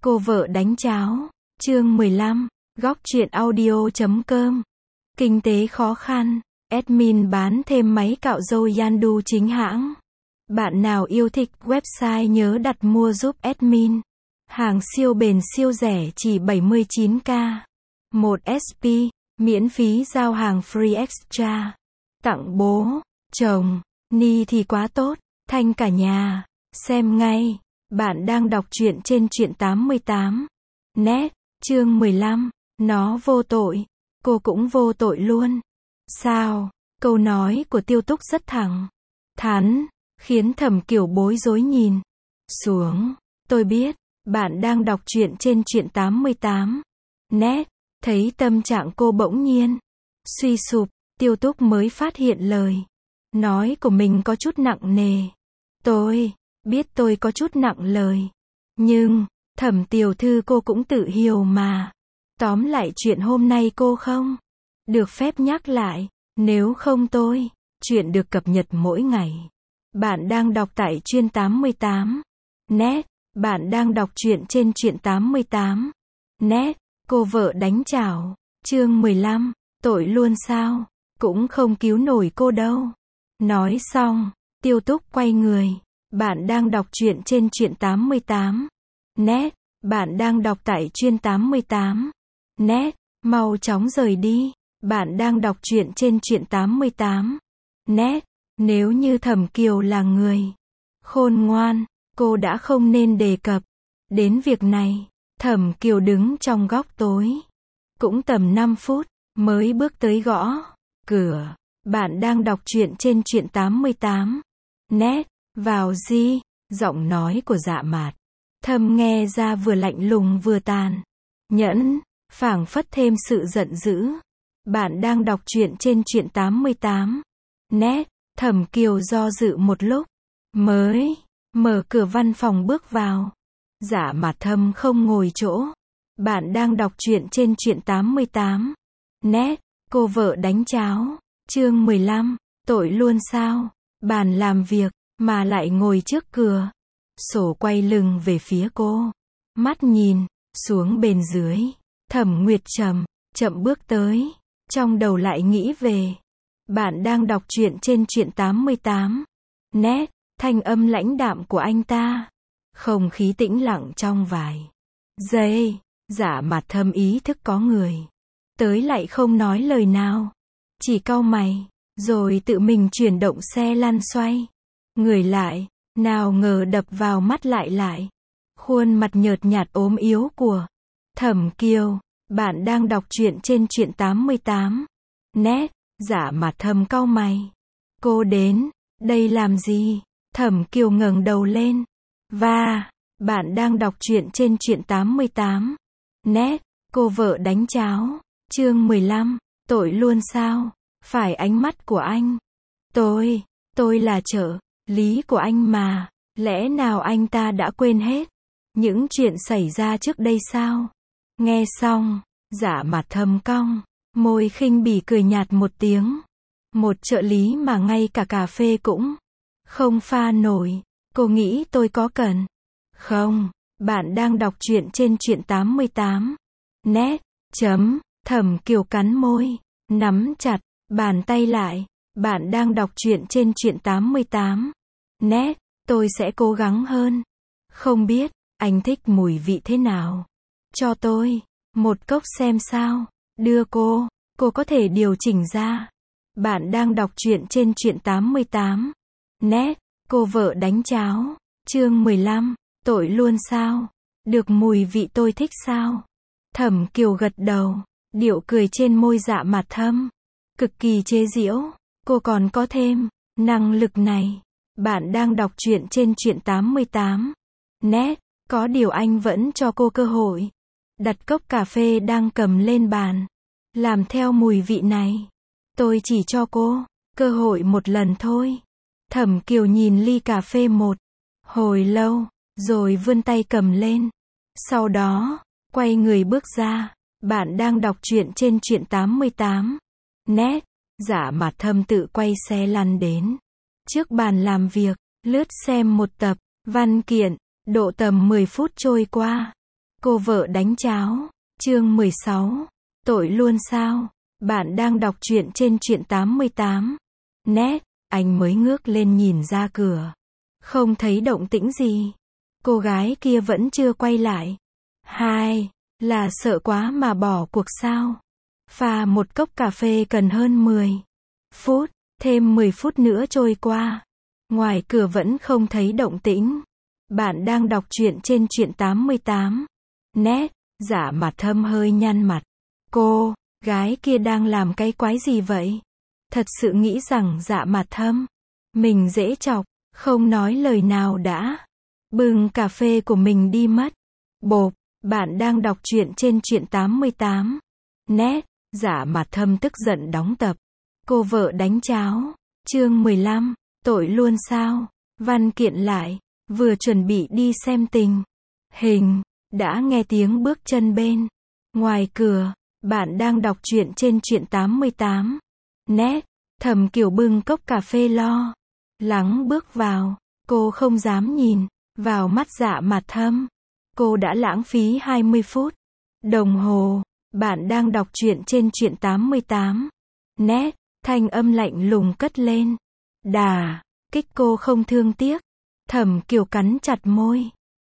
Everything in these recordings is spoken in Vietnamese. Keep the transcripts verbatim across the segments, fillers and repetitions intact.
Cô vợ đánh cháo. Chương mười lăm. Góc truyện audio chấm com. Kinh tế khó khăn. Admin bán thêm máy cạo râu Yandu chính hãng. Bạn nào yêu thích website nhớ đặt mua giúp admin. Hàng siêu bền siêu rẻ chỉ bảy mươi chín k. một ét pê. Miễn phí giao hàng free extra. Tặng bố, chồng, ni thì quá tốt. Thanh cả nhà. Xem ngay. Bạn đang đọc truyện trên truyện tám mươi tám. Net. Chương mười lăm. Nó vô tội. Cô cũng vô tội luôn. Sao? Câu nói của Tiêu Túc rất thẳng thắn, khiến Thẩm Kiều bối rối nhìn xuống. Tôi biết, bạn đang đọc truyện trên truyện tám mươi tám. Net. Thấy tâm trạng cô bỗng nhiên suy sụp, Tiêu Túc mới phát hiện lời nói của mình có chút nặng nề. Tôi biết tôi có chút nặng lời. Nhưng, Thẩm tiểu thư cô cũng tự hiểu mà. Tóm lại chuyện hôm nay cô không được phép nhắc lại. Nếu không tôi, chuyện được cập nhật mỗi ngày. Bạn đang đọc tại truyện tám mươi tám. Net. Bạn đang đọc truyện trên truyện tám mươi tám. Net. Cô vợ đánh chảo. Chương mười lăm. Tội luôn sao? Cũng không cứu nổi cô đâu. Nói xong, Tiêu Túc quay người. Bạn đang đọc truyện trên truyện tám mươi tám. Net. Bạn đang đọc tại truyện tám mươi tám. Net. Mau chóng rời đi. Bạn đang đọc truyện trên truyện tám mươi tám. Net. Nếu như Thẩm Kiều là người khôn ngoan, cô đã không nên đề cập đến việc này. Thẩm Kiều đứng trong góc tối. Cũng tầm năm phút, mới bước tới gõ cửa. Bạn đang đọc truyện trên truyện tám mươi tám. Net. Vào gì? Giọng nói của Dạ Mạt Thâm nghe ra vừa lạnh lùng vừa tàn nhẫn, phảng phất thêm sự giận dữ. Bạn đang đọc truyện trên truyện tám mươi tám. Net. Thẩm Kiều do dự một lúc, mới mở cửa văn phòng bước vào. Dạ Mạt Thâm không ngồi chỗ. Bạn đang đọc truyện trên truyện tám mươi tám. Net. Cô vợ đánh cháo. Chương mười lăm. Tội luôn sao? Bàn làm việc, mà lại ngồi trước cửa sổ quay lưng về phía cô. Mắt nhìn xuống bên dưới. Thẩm Nguyệt Trầm chậm bước tới. Trong đầu lại nghĩ về. Bạn đang đọc truyện trên truyện tám mươi tám. Net. Thanh âm lãnh đạm của anh ta. Không khí tĩnh lặng trong vài giây. Dạ Mạt Thâm ý thức có người tới lại không nói lời nào. Chỉ cau mày. Rồi tự mình chuyển động xe lăn xoay người lại. Nào ngờ đập vào mắt lại lại khuôn mặt nhợt nhạt ốm yếu của Thẩm Kiều. Bạn đang đọc truyện trên truyện tám mươi tám. Net. Dạ Mạt Thâm cau mày. Cô đến đây làm gì? Thẩm Kiều ngẩng đầu lên. Và, bạn đang đọc truyện trên truyện tám mươi tám. Net. Cô vợ đánh cháo. Chương mười lăm. Tội luôn sao? Phải ánh mắt của anh. Tôi, tôi là trợ lý của anh mà. Lẽ nào anh ta đã quên hết những chuyện xảy ra trước đây sao? Nghe xong, Dạ Mạt Thâm cong môi khinh bỉ cười nhạt một tiếng. Một trợ lý mà ngay cả cà phê cũng không pha nổi. Cô nghĩ tôi có cần không? Bạn đang đọc truyện trên truyện tám mươi tám. Net. Chấm. Thẩm Kiều cắn môi, nắm chặt bàn tay lại. Bạn đang đọc truyện trên truyện tám mươi tám. Net. Tôi sẽ cố gắng hơn. Không biết anh thích mùi vị thế nào? Cho tôi một cốc xem sao. Đưa cô, cô có thể điều chỉnh ra. Bạn đang đọc truyện trên truyện tám mươi tám. Net. Cô vợ đánh cháo. Chương mười lăm. Tội luôn sao? Được mùi vị tôi thích sao? Thẩm Kiều gật đầu. Điệu cười trên môi Dạ Mạt Thâm cực kỳ chế giễu. Cô còn có thêm năng lực này. Bạn đang đọc truyện trên truyện tám mươi tám. Net. Có điều anh vẫn cho cô cơ hội. Đặt cốc cà phê đang cầm lên bàn. Làm theo mùi vị này. Tôi chỉ cho cô cơ hội một lần thôi. Thẩm Kiều nhìn ly cà phê một hồi lâu, rồi vươn tay cầm lên. Sau đó, quay người bước ra. Bạn đang đọc truyện trên truyện tám mươi tám. Net. Dạ Mạt Thâm tự quay xe lăn đến trước bàn làm việc, lướt xem một tập văn kiện. Độ tầm mười phút trôi qua. Cô vợ đánh cháo. Chương mười sáu. Tội luôn sao? Bạn đang đọc truyện trên truyện tám mươi tám. Net, anh mới ngước lên nhìn ra cửa. Không thấy động tĩnh gì. Cô gái kia vẫn chưa quay lại. Hai, là sợ quá mà bỏ cuộc sao? Pha một cốc cà phê cần hơn mười phút, thêm mười phút nữa trôi qua. Ngoài cửa vẫn không thấy động tĩnh. Bạn đang đọc truyện trên truyện tám mươi tám. Net, Dạ Mặt Thâm hơi nhăn mặt. Cô, gái kia đang làm cái quái gì vậy? Thật sự nghĩ rằng Dạ Mặt Thâm mình dễ chọc, không nói lời nào đã bưng cà phê của mình đi mất. Bộp, bạn đang đọc truyện trên truyện tám mươi tám. Net, Dạ Mặt Thâm tức giận đóng tập. Cô vợ đánh cháo. Chương mười lăm. Tội luôn sao? Văn kiện lại, vừa chuẩn bị đi xem tình hình, đã nghe tiếng bước chân bên ngoài cửa. Bạn đang đọc truyện trên truyện tám mươi tám. Net, Thẩm Kiều bưng cốc cà phê lo lắng bước vào. Cô không dám nhìn vào mắt Dạ Mặt Thâm. Cô đã lãng phí hai mươi phút đồng hồ. Bạn đang đọc truyện trên truyện tám mươi tám. Net, thanh âm lạnh lùng cất lên. Đà kích cô không thương tiếc. Thẩm Kiều cắn chặt môi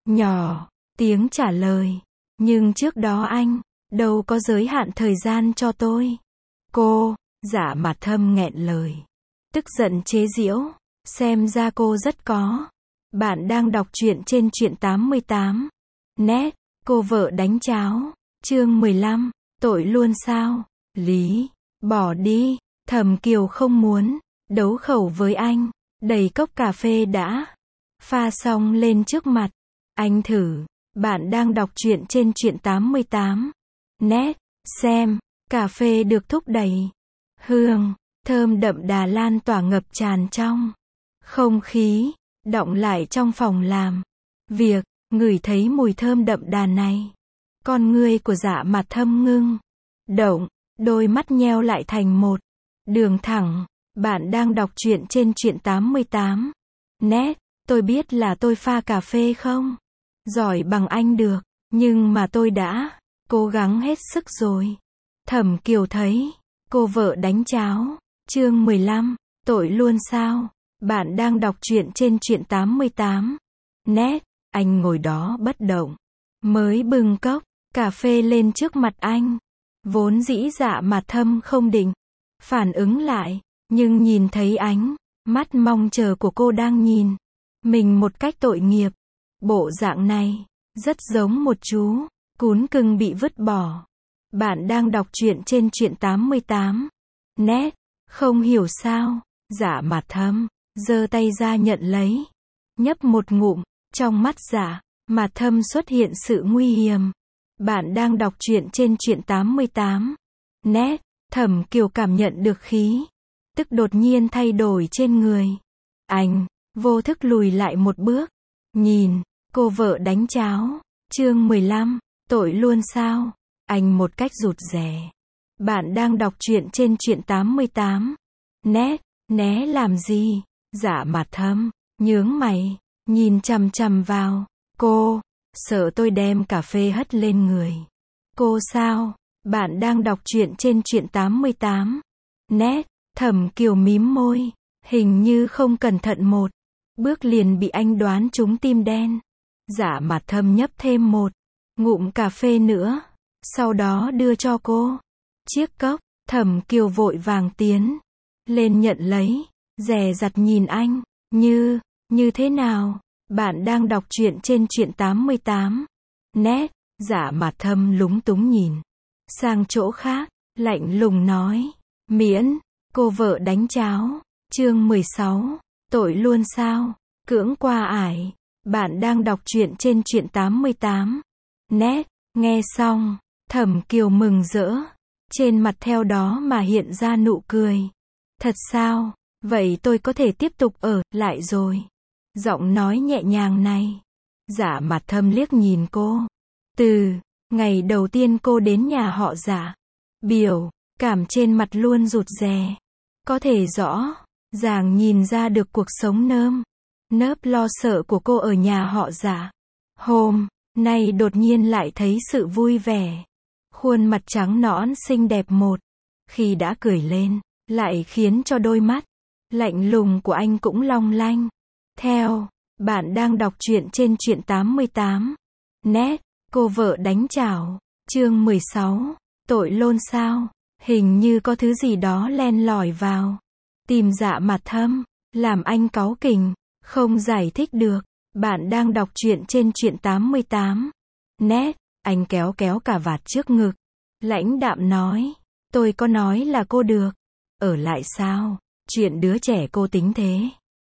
nhỏ, tiếng trả lời. Nhưng trước đó anh đâu có giới hạn thời gian cho tôi. Cô, Dạ Mặt Thâm nghẹn lời. Tức giận chế giễu. Xem ra cô rất có. Bạn đang đọc truyện trên truyện tám mươi tám. Net, Cô vợ đánh cháo. Chương mười lăm. Tội luôn sao? Lý, bỏ đi. Thẩm Kiều không muốn đấu khẩu với anh. Đẩy cốc cà phê đã pha xong lên trước mặt. Anh thử. Bạn đang đọc truyện trên truyện tám mươi tám. Net, xem, cà phê được thúc đẩy. Hương, thơm đậm đà lan tỏa ngập tràn trong không khí, đọng lại trong phòng làm việc, ngửi thấy mùi thơm đậm đà này. Con ngươi của Dạ Mặt Thâm ngưng động, đôi mắt nheo lại thành một đường thẳng. Bạn đang đọc truyện trên truyện tám mươi tám. Net, tôi biết là tôi pha cà phê không giỏi bằng anh được, nhưng mà tôi đã cố gắng hết sức rồi. Thẩm Kiều thấy cô vợ đánh cháo. Chương mười lăm. Tội luôn sao? Bạn đang đọc truyện trên truyện tám mươi tám. Net, anh ngồi đó bất động. Mới bưng cốc cà phê lên trước mặt anh. Vốn dĩ Dạ Mặt Thâm không định phản ứng lại, nhưng nhìn thấy ánh mắt mong chờ của cô đang nhìn mình một cách tội nghiệp. Bộ dạng này rất giống một chú cún cưng bị vứt bỏ. Bạn đang đọc truyện trên truyện tám mươi tám. Net, không hiểu sao, Dạ Mặt Thâm giơ tay ra nhận lấy, nhấp một ngụm. Trong mắt Dạ Mặt Thâm xuất hiện sự nguy hiểm. Bạn đang đọc truyện trên truyện tám mươi tám. Net, Thẩm Kiều cảm nhận được khí tức đột nhiên thay đổi trên người anh, vô thức lùi lại một bước, nhìn cô vợ đánh cháo. Chương mười lăm. Tội luôn sao? Anh một cách rụt rè. Bạn đang đọc truyện trên truyện tám mươi tám. Net, né làm gì? Dạ Mặt Thâm nhướng mày, nhìn chằm chằm vào cô. Sợ tôi đem cà phê hất lên người cô sao? Bạn đang đọc truyện trên truyện tám mươi tám. Net, Thẩm Kiều mím môi, hình như không cẩn thận một bước liền bị anh đoán trúng tim đen. Dạ Mặt Thâm nhấp thêm một ngụm cà phê nữa, sau đó đưa cho cô chiếc cốc. Thẩm Kiều vội vàng tiến lên nhận lấy, dè dặt nhìn anh, như, như thế nào? Bạn đang đọc truyện trên truyện tám mươi tám. Net, Dạ Mặt Thâm lúng túng nhìn sang chỗ khác, lạnh lùng nói, miễn cô vợ đánh cháo. Chương mười sáu. Tội luôn sao? Cưỡng qua ải. Bạn đang đọc truyện trên truyện tám mươi tám. Net, nghe xong, Thẩm Kiều mừng rỡ, trên mặt theo đó mà hiện ra nụ cười. Thật sao? Vậy tôi có thể tiếp tục ở lại rồi. Giọng nói nhẹ nhàng này. Dạ Mặt Thâm liếc nhìn cô. Từ ngày đầu tiên cô đến nhà họ Dạ, biểu cảm trên mặt luôn rụt rè. Có thể rõ ràng nhìn ra được cuộc sống nơm nớp lo sợ của cô ở nhà họ Dạ. Hôm nay đột nhiên lại thấy sự vui vẻ. Khuôn mặt trắng nõn xinh đẹp một, khi đã cười lên, lại khiến cho đôi mắt lạnh lùng của anh cũng long lanh. Theo, bạn đang đọc truyện trên truyện tám mươi tám net, cô vợ đánh chảo, chương mười sáu, tội lôn sao, hình như có thứ gì đó len lỏi vào tìm Dạ Mặt Thâm, làm anh cáu kỉnh, không giải thích được. Bạn đang đọc truyện trên truyện tám mươi tám net, anh kéo kéo cà vạt trước ngực, lãnh đạm nói, tôi có nói là cô được ở lại sao, chuyện đứa trẻ cô tính thế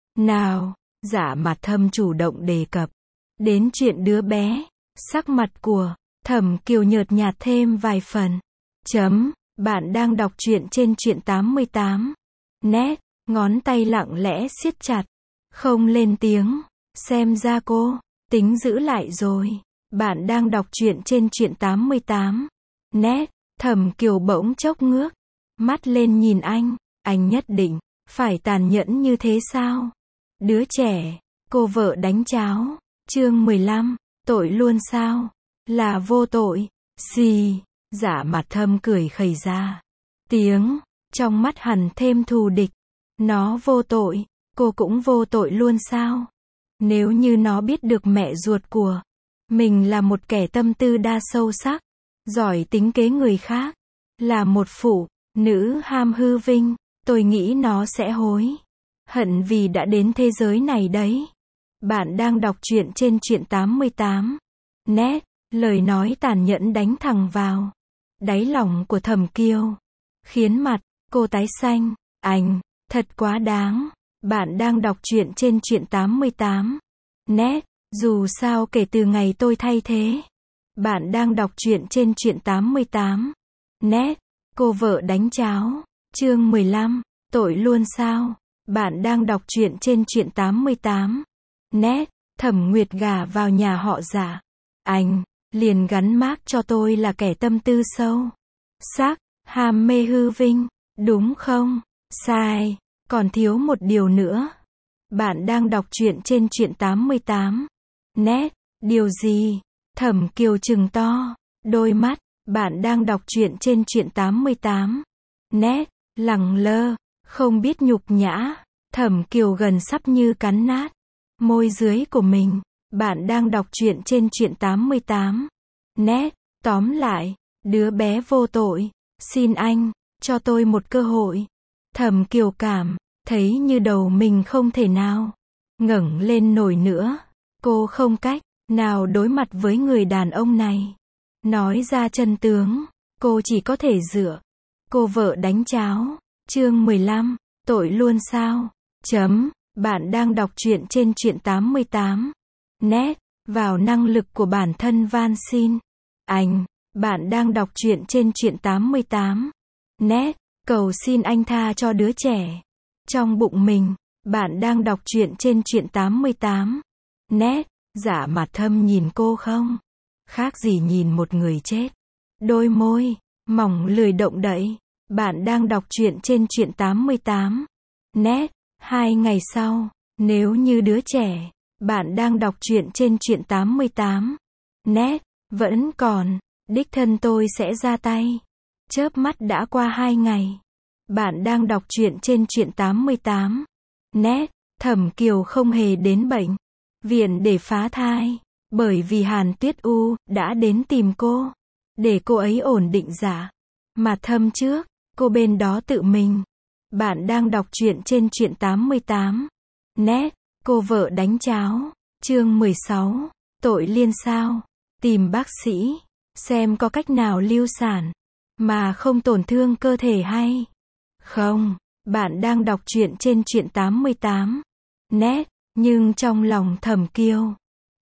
nào. Dạ Mặt Thâm chủ động đề cập đến chuyện đứa bé, sắc mặt của Thẩm Kiều nhợt nhạt thêm vài phần. Chấm, bạn đang đọc truyện trên truyện tám mươi tám net, ngón tay lặng lẽ siết chặt, không lên tiếng, xem ra cô tính giữ lại rồi. Bạn đang đọc truyện trên truyện tám mươi tám net, Thẩm Kiều bỗng chốc ngước mắt lên nhìn anh, anh nhất định phải tàn nhẫn như thế sao? Đứa trẻ, cô vợ đánh cháo, chương mười lăm, tội luôn sao? Là vô tội. Xì, Dạ Mặt Thâm cười khẩy ra tiếng, trong mắt hằn thêm thù địch. Nó vô tội, cô cũng vô tội luôn sao? Nếu như nó biết được mẹ ruột của mình là một kẻ tâm tư đa sâu sắc, giỏi tính kế người khác, là một phụ nữ ham hư vinh, tôi nghĩ nó sẽ hối hận vì đã đến thế giới này đấy. Bạn đang đọc truyện trên truyện tám mươi tám net, lời nói tàn nhẫn đánh thẳng vào đáy lòng của Thẩm Kiều, khiến mặt cô tái xanh. Anh thật quá đáng. Bạn đang đọc truyện trên truyện tám mươi tám net, dù sao kể từ ngày tôi thay thế. Bạn đang đọc truyện trên truyện tám mươi tám net, cô vợ đánh cháo, chương mười lăm, tội luôn sao? Bạn đang đọc truyện trên truyện tám mươi tám net, Thẩm Nguyệt gả vào nhà họ Dạ, anh liền gắn mác cho tôi là kẻ tâm tư sâu sắc, ham mê hư vinh, đúng không? Sai, còn thiếu một điều nữa. Bạn đang đọc truyện trên truyện tám mươi tám net, điều gì? Thẩm Kiều trừng to đôi mắt. Bạn đang đọc truyện trên truyện tám mươi tám net, lẳng lơ, không biết nhục nhã. Thẩm Kiều gần sắp như cắn nát môi dưới của mình. Bạn đang đọc truyện trên truyện tám mươi tám net, tóm lại, đứa bé vô tội, xin anh cho tôi một cơ hội. Thẩm Kiều cảm thấy như đầu mình không thể nào ngẩng lên nổi nữa. Cô không cách nào đối mặt với người đàn ông này. Nói ra chân tướng, cô chỉ có thể dựa cô vợ đánh cháo, chương mười lăm, tội luôn sao? Chấm, bạn đang đọc truyện trên truyện tám mươi tám net, vào năng lực của bản thân van xin anh. Bạn đang đọc truyện trên truyện tám mươi tám net, cầu xin anh tha cho đứa trẻ trong bụng mình. Bạn đang đọc truyện trên truyện tám mươi tám net, Dạ Mặt Thâm nhìn cô không khác gì nhìn một người chết. Đôi môi mỏng lười động đậy. Bạn đang đọc truyện trên truyện tám mươi tám net, hai ngày sau, nếu như đứa trẻ. Bạn đang đọc truyện trên truyện tám mươi tám net, vẫn còn, đích thân tôi sẽ ra tay. Chớp mắt đã qua hai ngày. Bạn đang đọc truyện trên truyện tám mươi tám net, Thẩm Kiều không hề đến bệnh viện để phá thai, bởi vì Hàn Tuyết U đã đến tìm cô, để cô ấy ổn định Dạ Mặt Thâm trước, cô bên đó tự mình. Bạn đang đọc truyện trên truyện tám mươi tám net, cô vợ đánh cháo, chương mười sáu, tội liên sao? Tìm bác sĩ, xem có cách nào lưu sản mà không tổn thương cơ thể hay không. Bạn đang đọc truyện trên truyện tám mươi tám net, nhưng trong lòng Thẩm Kiều,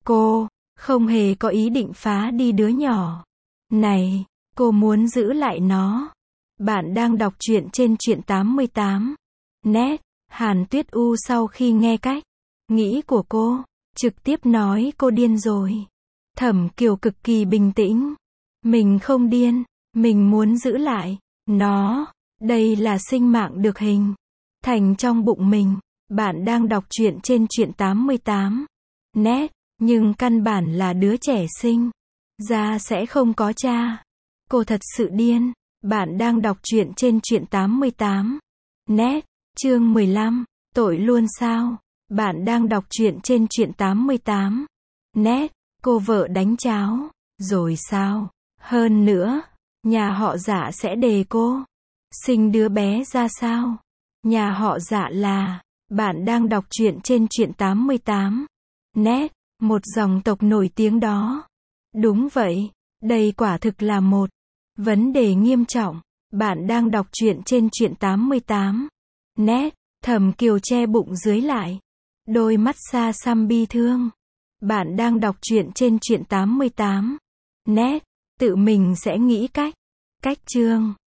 cô không hề có ý định phá đi đứa nhỏ này, cô muốn giữ lại nó. Bạn đang đọc truyện trên truyện tám mươi tám net, Hàn Tuyết U sau khi nghe cách nghĩ của cô, trực tiếp nói cô điên rồi. Thẩm Kiều cực kỳ bình tĩnh. Mình không điên, mình muốn giữ lại nó. Đây là sinh mạng được hình thành trong bụng mình. Bạn đang đọc truyện trên truyện tám mươi tám net, Nhưng căn bản là đứa trẻ sinh ra sẽ không có cha. Cô thật sự điên. Bạn đang đọc truyện trên truyện tám mươi tám net, chương mười lăm, tội luôn sao? Bạn đang đọc truyện trên truyện tám mươi tám net, cô vợ đánh cháo, rồi sao? Hơn nữa, nhà họ Dạ sẽ đề cô sinh đứa bé ra sao? Nhà họ Dạ là, bạn đang đọc truyện trên truyện tám mươi tám net, một dòng tộc nổi tiếng đó. Đúng vậy, đây quả thực là một vấn đề nghiêm trọng. Bạn đang đọc truyện trên truyện tám mươi tám net, Thẩm Kiều che bụng dưới lại, đôi mắt xa xăm bi thương. Bạn đang đọc truyện trên truyện tám mươi tám net, tự mình sẽ nghĩ cách. Cách chương